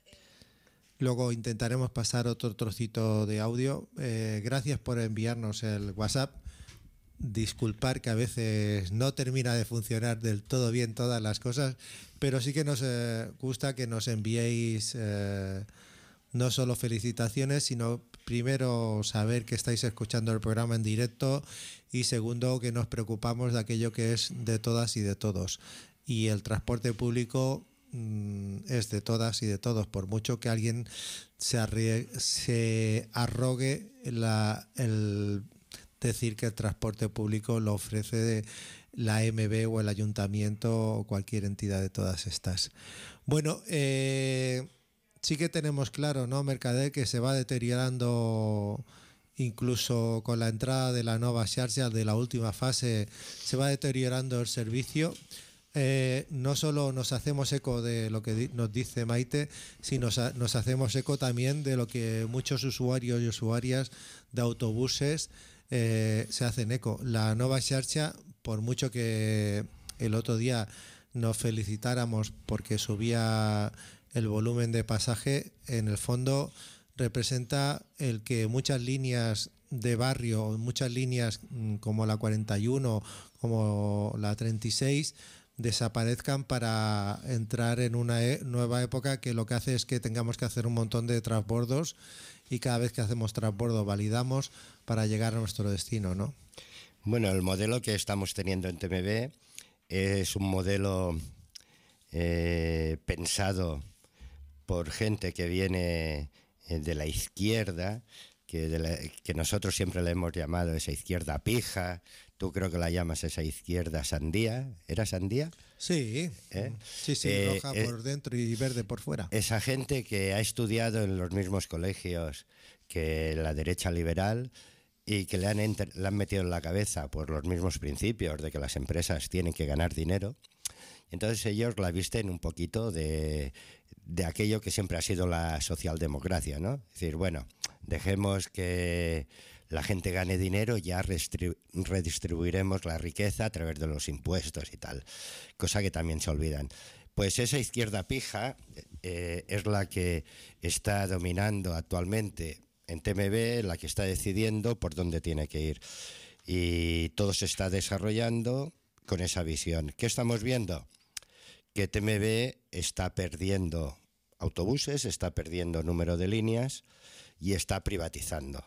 Luego intentaremos pasar otro trocito de audio. Eh, gracias por enviarnos el WhatsApp. Disculpar que a veces no termina de funcionar del todo bien todas las cosas, pero sí que nos eh, gusta que nos enviéis eh, no solo felicitaciones, sino primero saber que estáis escuchando el programa en directo y segundo que nos preocupamos de aquello que es de todas y de todos. Y el transporte público es de todas y de todos, por mucho que alguien se, arrie- se arrogue la, el decir que el transporte público lo ofrece la M B o el ayuntamiento o cualquier entidad de todas estas. Bueno, eh, sí que tenemos claro, ¿no, Mercader, que se va deteriorando incluso con la entrada de la nueva xarxa, de la última fase, se va deteriorando el servicio. Eh, no solo nos hacemos eco de lo que di- nos dice Maite, sino nos, ha- nos hacemos eco también de lo que muchos usuarios y usuarias de autobuses eh, se hacen eco. La nueva xarxa, por mucho que el otro día nos felicitáramos porque subía el volumen de pasaje, en el fondo representa el que muchas líneas de barrio, muchas líneas mm, como la cuarenta y uno, como la treinta y seis, desaparezcan para entrar en una e- nueva época que lo que hace es que tengamos que hacer un montón de transbordos y cada vez que hacemos transbordo validamos para llegar a nuestro destino, ¿no? Bueno, el modelo que estamos teniendo en T M B es un modelo eh, pensado por gente que viene eh, de la izquierda, que, de la, que nosotros siempre le hemos llamado esa izquierda pija, Tú creo que la llamas esa izquierda sandía. ¿Era sandía? Sí, ¿Eh? sí, sí, Eh, roja eh, por dentro y verde por fuera. Esa gente que ha estudiado en los mismos colegios que la derecha liberal y que le han, enter- le han metido en la cabeza por los mismos principios de que las empresas tienen que ganar dinero. Entonces ellos la visten un poquito de, de aquello que siempre ha sido la socialdemocracia, ¿no? Es decir, bueno, dejemos que la gente gane dinero, ya restri- redistribuiremos la riqueza a través de los impuestos y tal, cosa que también se olvidan. Pues esa izquierda pija eh, es la que está dominando actualmente en T M B, la que está decidiendo por dónde tiene que ir. Y todo se está desarrollando con esa visión. ¿Qué estamos viendo? Que T M B está perdiendo autobuses, está perdiendo número de líneas y está privatizando.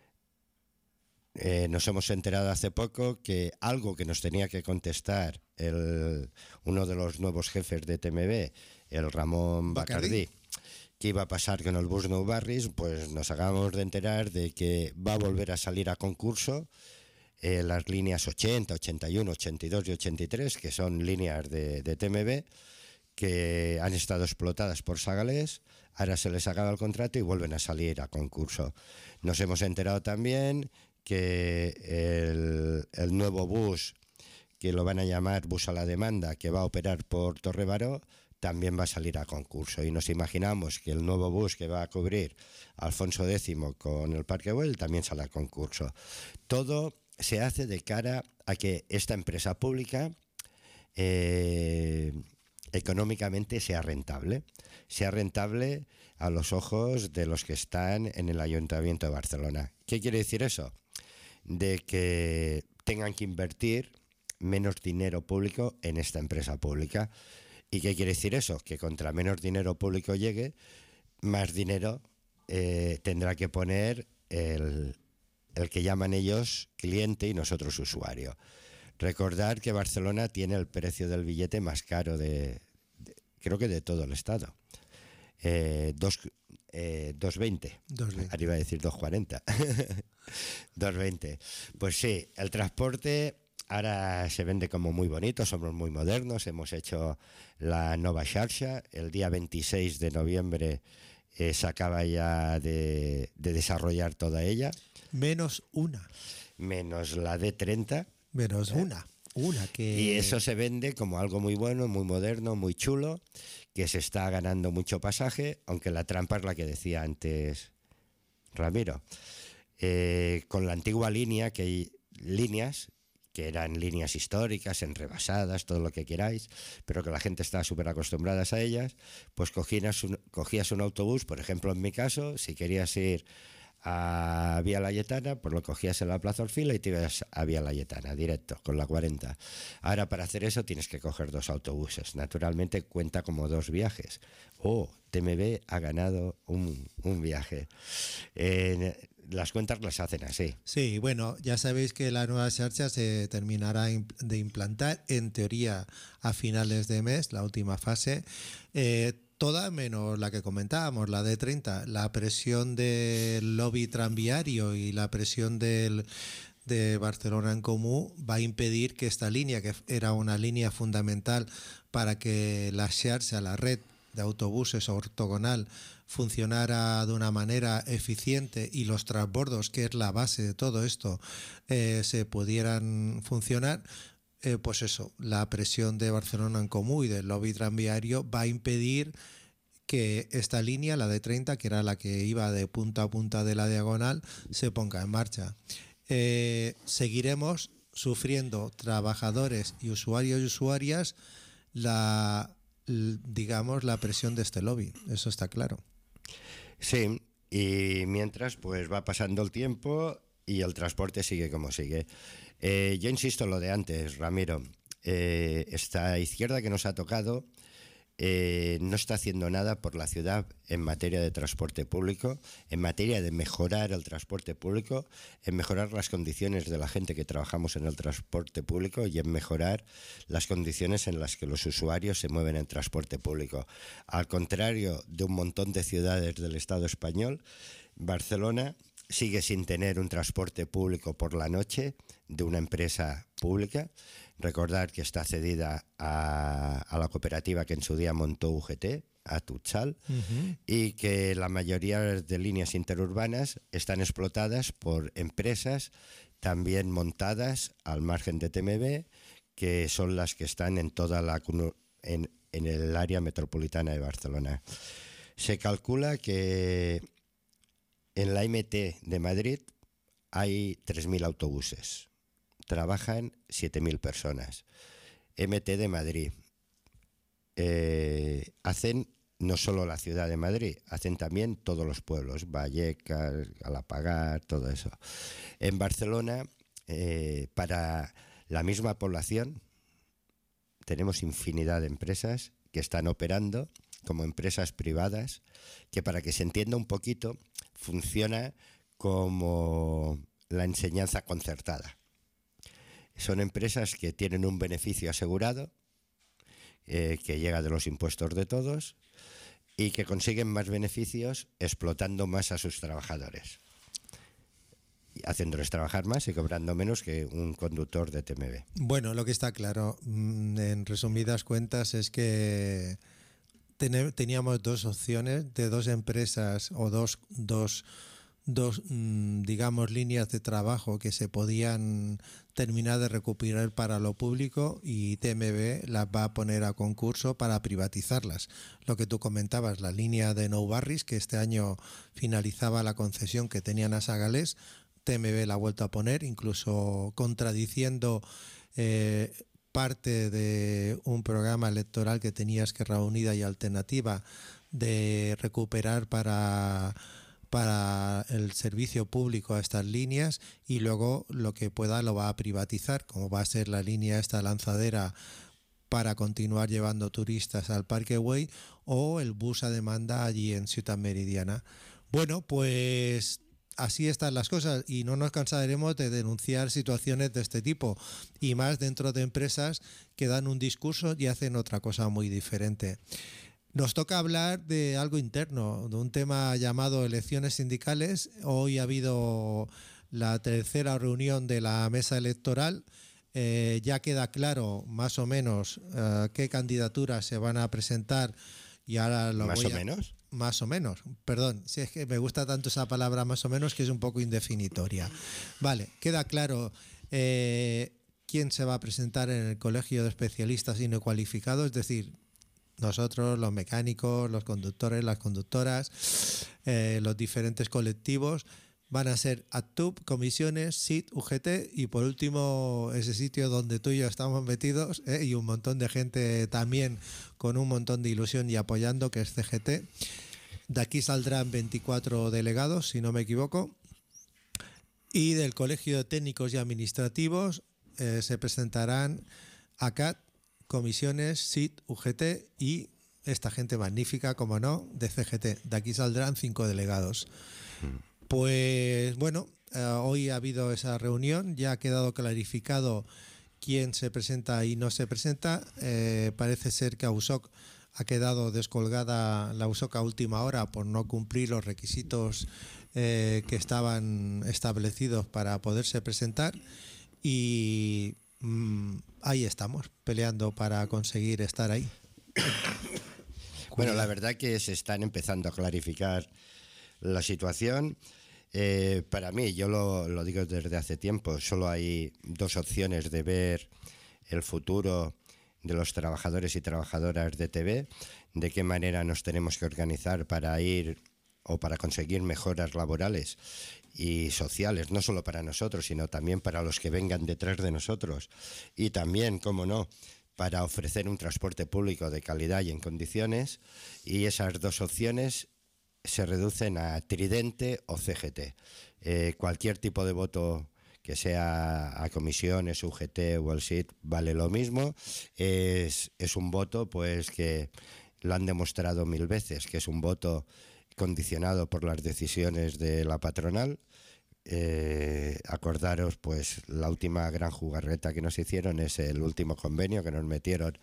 Eh, nos hemos enterado hace poco que algo que nos tenía que contestar el, uno de los nuevos jefes de T M B, el Ramón Bacardí. Bacardí, que iba a pasar con el bus Nou Barris, pues nos acabamos de enterar de que va a volver a salir a concurso eh, las líneas ochenta, ochenta y uno, ochenta y dos y ochenta y tres, que son líneas de, de T M B, que han estado explotadas por Sagalés, ahora se les acaba el contrato y vuelven a salir a concurso. Nos hemos enterado también que el, el nuevo bus, que lo van a llamar bus a la demanda, que va a operar por Torrebaró, también va a salir a concurso. Y nos imaginamos que el nuevo bus que va a cubrir Alfonso X con el Parque Güell también sale a concurso. Todo se hace de cara a que esta empresa pública eh, económicamente sea rentable. Sea rentable a los ojos de los que están en el Ayuntamiento de Barcelona. ¿Qué quiere decir eso? De que tengan que invertir menos dinero público en esta empresa pública. ¿Y qué quiere decir eso? Que contra menos dinero público llegue, más dinero eh, tendrá que poner el, el que llaman ellos cliente y nosotros usuario. Recordar que Barcelona tiene el precio del billete más caro de, de creo que de todo el estado. Eh, dos, eh, dos veinte. dos veinte. Ahora iba a decir dos cuarenta. dos veinte. Pues sí, el transporte ahora se vende como muy bonito, somos muy modernos, hemos hecho la Nova Xarxa, el día veintiséis de noviembre eh, se acaba ya de, de desarrollar toda ella, Menos una. menos la D treinta, Menos una. Una que... y eso se vende como algo muy bueno, muy moderno, muy chulo, que se está ganando mucho pasaje, aunque la trampa es la que decía antes Ramiro. Eh, con la antigua línea, que hay líneas que eran líneas históricas, enrebasadas, todo lo que queráis, pero que la gente está súper acostumbrada a ellas, pues cogías un, cogías un autobús, por ejemplo en mi caso, si querías ir a Vía Layetana, pues lo cogías en la Plaza Orfila y te ibas a Vía Layetana, directo, con la cuarenta. Ahora para hacer eso tienes que coger dos autobuses, naturalmente cuenta como dos viajes. Oh, T M B ha ganado un, un viaje. Eh, las cuentas las hacen así. Sí, bueno, ya sabéis que la nueva Xarxa se terminará de implantar, en teoría, a finales de mes, la última fase. Eh, toda menos la que comentábamos, la D treinta. La presión del lobby tranviario y la presión del, de Barcelona en Comú va a impedir que esta línea, que era una línea fundamental para que la Xarxa, la red de autobuses ortogonal, funcionara de una manera eficiente y los transbordos, que es la base de todo esto, eh, se pudieran funcionar, eh, pues eso, la presión de Barcelona en Comú y del lobby tranviario va a impedir que esta línea, la de treinta, que era la que iba de punta a punta de la diagonal, se ponga en marcha. Eh, seguiremos sufriendo, trabajadores y usuarios y usuarias, la digamos la presión de este lobby, eso está claro. Sí, y mientras pues va pasando el tiempo y el transporte sigue como sigue. Eh, yo insisto en lo de antes, Ramiro, eh, esta izquierda que nos ha tocado eh, no está haciendo nada por la ciudad en materia de transporte público, en materia de mejorar el transporte público, en mejorar las condiciones de la gente que trabajamos en el transporte público y en mejorar las condiciones en las que los usuarios se mueven en transporte público. Al contrario de un montón de ciudades del Estado español, Barcelona sigue sin tener un transporte público por la noche de una empresa pública. Recordar que está cedida a, a la cooperativa que en su día montó U G T, a Tutsal, uh-huh. y que la mayoría de líneas interurbanas están explotadas por empresas también montadas al margen de T M B, que son las que están en toda la en, en el área metropolitana de Barcelona. Se calcula que en la M T de Madrid hay tres mil autobuses, trabajan siete mil personas. M T de Madrid. Eh, hacen no solo la ciudad de Madrid, hacen también todos los pueblos, Vallecas, Galapagar, todo eso. En Barcelona, eh, para la misma población, tenemos infinidad de empresas que están operando como empresas privadas, que para que se entienda un poquito, funciona como la enseñanza concertada. Son empresas que tienen un beneficio asegurado, eh, que llega de los impuestos de todos, y que consiguen más beneficios explotando más a sus trabajadores, haciéndoles trabajar más y cobrando menos que un conductor de T M B. Bueno, lo que está claro, en resumidas cuentas, es que teníamos dos opciones de dos empresas o dos, dos, dos digamos, líneas de trabajo que se podían terminar de recuperar para lo público, y T M B las va a poner a concurso para privatizarlas. Lo que tú comentabas, la línea de Nou Barris, que este año finalizaba la concesión que tenían a Sagalés, T M B la ha vuelto a poner, incluso contradiciendo eh, parte de un programa electoral que tenía Esquerra Unida y Alternativa de recuperar para... para el servicio público a estas líneas, y luego lo que pueda lo va a privatizar, como va a ser la línea esta lanzadera para continuar llevando turistas al Parque Güell, o el bus a demanda allí en Ciutat Meridiana. Bueno, pues así están las cosas, y no nos cansaremos de denunciar situaciones de este tipo, y más dentro de empresas que dan un discurso y hacen otra cosa muy diferente. Nos toca hablar de algo interno, de un tema llamado elecciones sindicales. Hoy ha habido la tercera reunión de la mesa electoral. Eh, ya queda claro más o menos eh, qué candidaturas se van a presentar, y ahora lo ¿Más voy o a... menos? Más o menos, perdón, si es que me gusta tanto esa palabra más o menos que es un poco indefinitoria. Vale, queda claro eh, quién se va a presentar en el Colegio de Especialistas y No Cualificados, es decir, nosotros, los mecánicos, los conductores, las conductoras, eh, los diferentes colectivos. Van a ser ACTUB, comisiones, S I T, U G T, y por último ese sitio donde tú y yo estamos metidos, eh, y un montón de gente también con un montón de ilusión y apoyando, que es C G T. De aquí saldrán veinticuatro delegados, si no me equivoco, y del Colegio de Técnicos y Administrativos eh, se presentarán A C A T, comisiones, S I T, U G T y esta gente magnífica, como no, de C G T. De aquí saldrán cinco delegados. Pues bueno, eh, hoy ha habido esa reunión, ya ha quedado clarificado quién se presenta y no se presenta. Eh, parece ser que a U S O C ha quedado descolgada la U S O C a última hora por no cumplir los requisitos eh, que estaban establecidos para poderse presentar, y mm, ahí estamos, peleando para conseguir estar ahí. Bueno, la verdad que se están empezando a clarificar la situación. Eh, para mí, yo lo, lo digo desde hace tiempo, solo hay dos opciones de ver el futuro de los trabajadores y trabajadoras de T V, de qué manera nos tenemos que organizar para ir o para conseguir mejoras laborales y sociales, no solo para nosotros, sino también para los que vengan detrás de nosotros, y también, cómo no, para ofrecer un transporte público de calidad y en condiciones. Y esas dos opciones se reducen a Tridente o C G T. Eh, cualquier tipo de voto que sea a comisiones, U G T o el S I T vale lo mismo. Es, es un voto pues que lo han demostrado mil veces, que es un voto condicionado por las decisiones de la patronal. Eh, acordaros, pues la última gran jugarreta que nos hicieron es el último convenio que nos metieron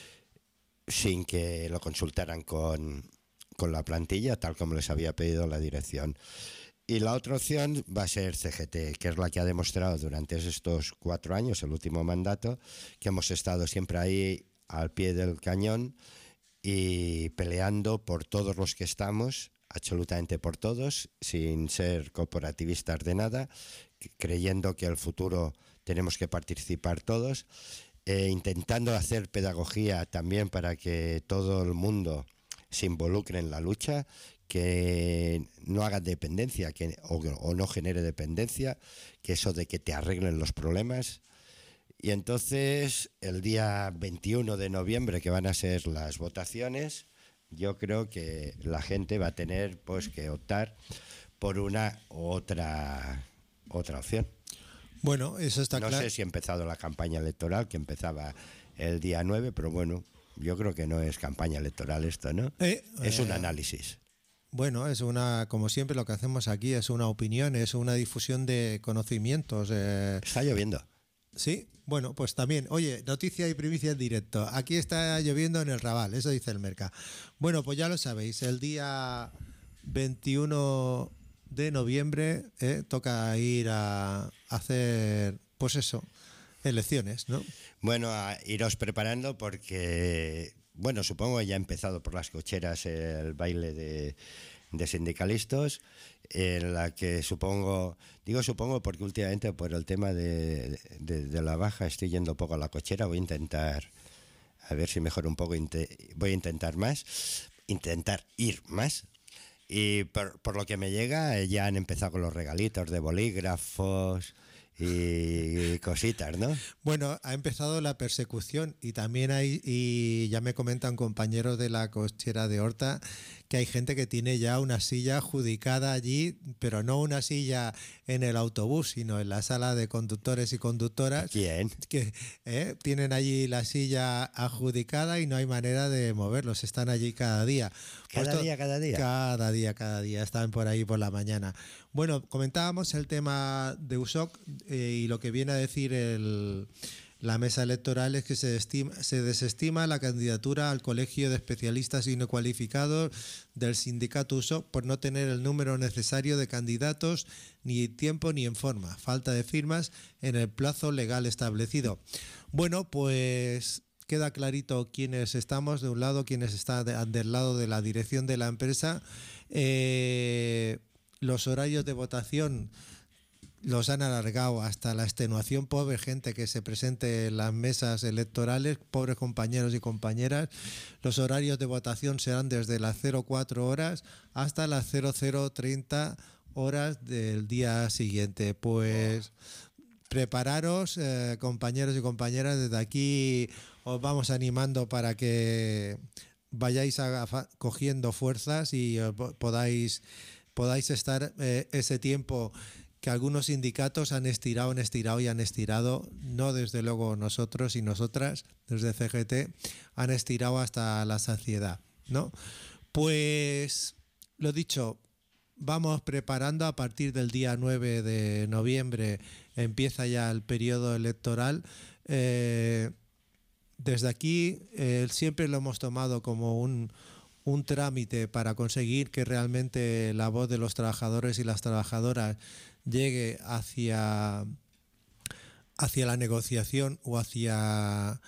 sin que lo consultaran con, con la plantilla, tal como les había pedido la dirección. Y la otra opción va a ser C G T, que es la que ha demostrado durante estos cuatro años, el último mandato, que hemos estado siempre ahí al pie del cañón y peleando por todos los que estamos, absolutamente por todos, sin ser corporativistas de nada, creyendo que el futuro tenemos que participar todos, e intentando hacer pedagogía también para que todo el mundo se involucre en la lucha, que no haga dependencia que, o, o no genere dependencia, que eso de que te arreglen los problemas. Y entonces el día veintiuno de noviembre, que van a ser las votaciones, yo creo que la gente va a tener pues que optar por una u otra, otra opción. Bueno, eso está no claro. No sé si ha empezado la campaña electoral, que empezaba el día nueve, pero bueno, yo creo que no es campaña electoral esto, ¿no? Eh, es eh, un análisis. Bueno, es una, como siempre lo que hacemos aquí es una opinión, es una difusión de conocimientos. Eh. Está lloviendo. Sí, bueno, pues también, oye, noticia y primicia en directo. Aquí está lloviendo en el Raval, eso dice el Merca. Bueno, pues ya lo sabéis, el día veintiuno de noviembre eh, toca ir a hacer, pues eso, elecciones, ¿no? Bueno, a iros preparando porque, bueno, supongo que ya ha empezado por las cocheras el baile de, de sindicalistas, en la que supongo, digo supongo porque últimamente por el tema de, de, de la baja estoy yendo poco a la cochera, voy a intentar, a ver si mejoro un poco, voy a intentar más, intentar ir más. Y por, por lo que me llega, ya han empezado con los regalitos de bolígrafos y cositas, ¿no? Bueno, ha empezado la persecución y también hay, y ya me comentan compañeros de la cochera de Horta, que hay gente que tiene ya una silla adjudicada allí, pero no una silla en el autobús, sino en la sala de conductores y conductoras. ¿Quién? Que eh, tienen allí la silla adjudicada y no hay manera de moverlos, están allí cada día. ¿Cada Puesto, día, cada día? Cada día, cada día, están por ahí por la mañana. Bueno, comentábamos el tema de U S O C eh, y lo que viene a decir el... la mesa electoral es que se, estima, se desestima la candidatura al Colegio de Especialistas y No Cualificados del sindicato U S O C por no tener el número necesario de candidatos ni en tiempo ni en forma, falta de firmas en el plazo legal establecido. Bueno, pues queda clarito quiénes estamos, de un lado, quiénes están de, del lado de la dirección de la empresa. Eh, los horarios de votación los han alargado hasta la extenuación, pobre gente que se presente en las mesas electorales, pobres compañeros y compañeras. Los horarios de votación serán desde las cero cuatro horas hasta las cero cero treinta horas del día siguiente. Pues prepararos, eh, compañeros y compañeras, desde aquí os vamos animando para que vayáis a, a, cogiendo fuerzas y eh, podáis, podáis estar eh, ese tiempo que algunos sindicatos han estirado, han estirado y han estirado, no desde luego nosotros y nosotras, desde C G T, han estirado hasta la saciedad, ¿no? Pues, lo dicho, vamos preparando a partir del día nueve de noviembre, empieza ya el periodo electoral. Eh, desde aquí eh, siempre lo hemos tomado como un... un trámite para conseguir que realmente la voz de los trabajadores y las trabajadoras llegue hacia, hacia la negociación o hacia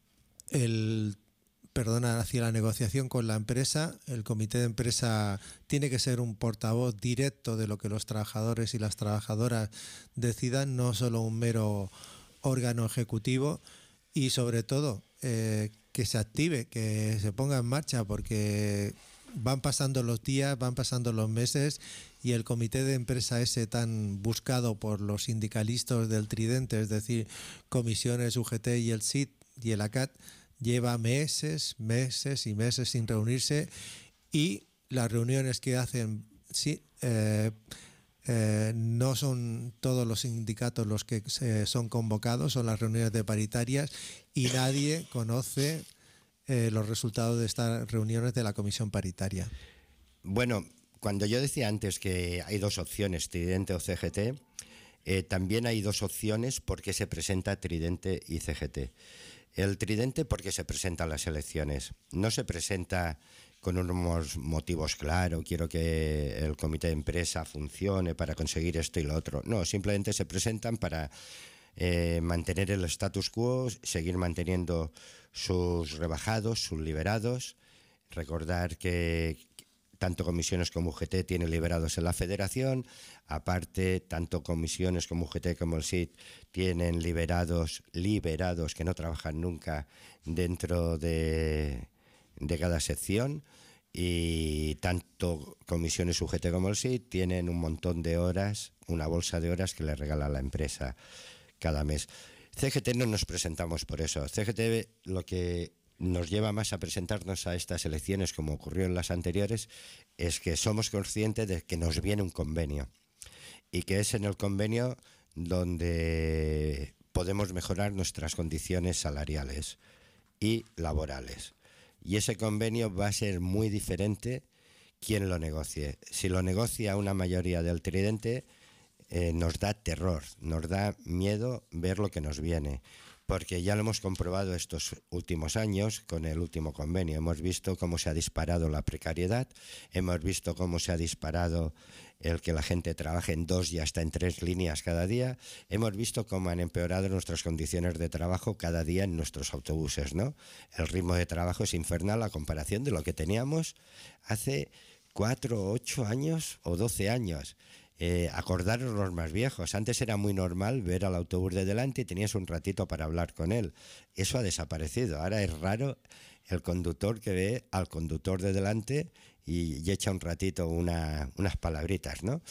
el perdona, hacia la negociación con la empresa. El comité de empresa tiene que ser un portavoz directo de lo que los trabajadores y las trabajadoras decidan, no solo un mero órgano ejecutivo, y sobre todo eh, que se active, que se ponga en marcha, porque van pasando los días, van pasando los meses y el comité de empresa ese tan buscado por los sindicalistas del Tridente, es decir, comisiones U G T y el S I T y el A C A T, lleva meses, meses y meses sin reunirse, y las reuniones que hacen sí, eh, eh, no son todos los sindicatos los que eh, son convocados, son las reuniones de paritarias, y nadie conoce eh, los resultados de estas reuniones de la comisión paritaria. Bueno, cuando yo decía antes que hay dos opciones, Tridente o C G T, eh, también hay dos opciones porque se presenta Tridente y C G T. El Tridente porque se presenta a las elecciones. No se presenta con unos motivos claros, quiero que el comité de empresa funcione para conseguir esto y lo otro. No, simplemente se presentan para eh, mantener el status quo, seguir manteniendo sus rebajados, sus liberados. Recordar que tanto comisiones como U G T tienen liberados en la federación. Aparte, tanto comisiones como U G T como el S I D tienen liberados, liberados que no trabajan nunca dentro de... de cada sección, y tanto comisiones U G T como el S I D tienen un montón de horas, una bolsa de horas que le regala la empresa cada mes. C G T no nos presentamos por eso. C G T lo que nos lleva más a presentarnos a estas elecciones, como ocurrió en las anteriores, es que somos conscientes de que nos viene un convenio y que es en el convenio donde podemos mejorar nuestras condiciones salariales y laborales. Y ese convenio va a ser muy diferente quien lo negocie. Si lo negocia una mayoría del tridente, eh, nos da terror, nos da miedo ver lo que nos viene. Porque ya lo hemos comprobado estos últimos años con el último convenio. Hemos visto cómo se ha disparado la precariedad, hemos visto cómo se ha disparado el que la gente trabaje en dos y hasta en tres líneas cada día. Hemos visto cómo han empeorado nuestras condiciones de trabajo cada día en nuestros autobuses, ¿no? El ritmo de trabajo es infernal a comparación de lo que teníamos hace cuatro, ocho años o doce años. Eh, acordaros los más viejos. Antes era muy normal ver al autobús de delante y tenías un ratito para hablar con él. Eso ha desaparecido. Ahora es raro el conductor que ve al conductor de delante y, y echa un ratito una, unas palabritas, ¿no?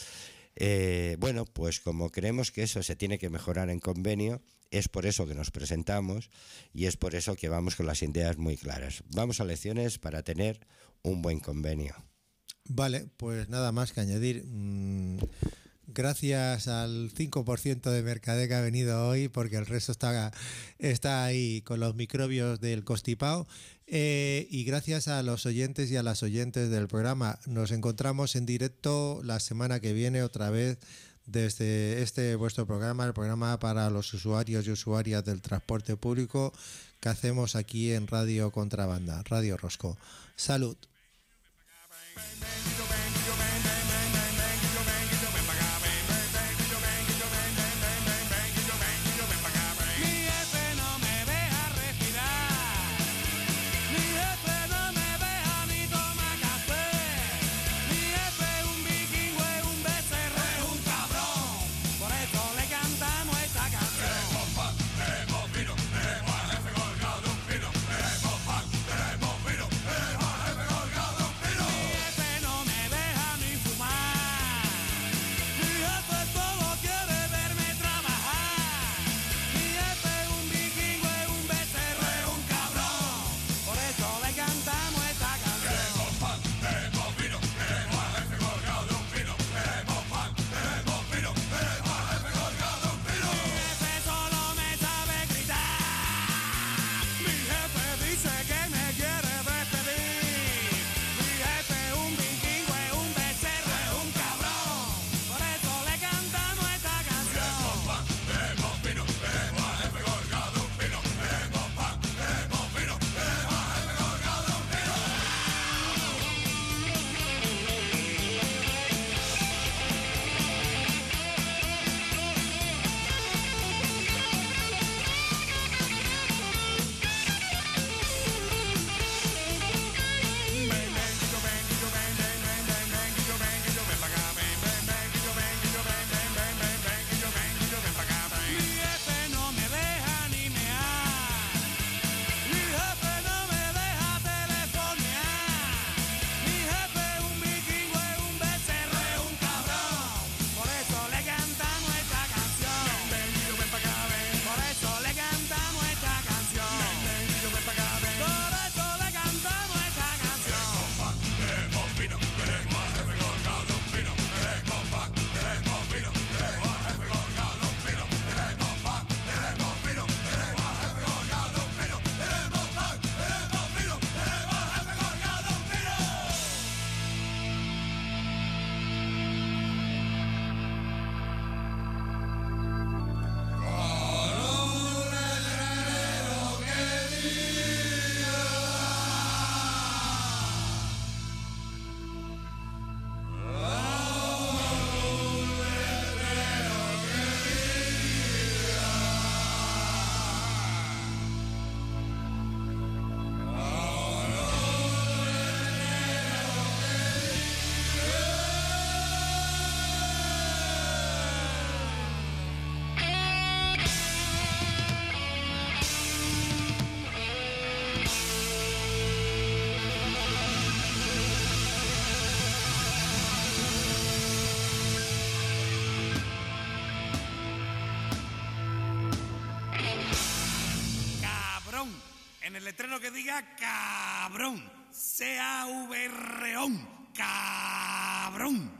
Eh, bueno, pues como creemos que eso se tiene que mejorar en convenio, es por eso que nos presentamos y es por eso que vamos con las ideas muy claras. Vamos a elecciones para tener un buen convenio. Vale, pues nada más que añadir. Mm, gracias al cinco por ciento de Mercadé que ha venido hoy, porque el resto está, está ahí con los microbios del constipado. Eh, y gracias a los oyentes y a las oyentes del programa. Nos encontramos en directo la semana que viene otra vez desde este vuestro programa, el programa para los usuarios y usuarias del transporte público que hacemos aquí en Radio Contrabanda, Radio Rosco. Salud. No me En el letrero que diga cabrón. C A V R O N. Cabrón.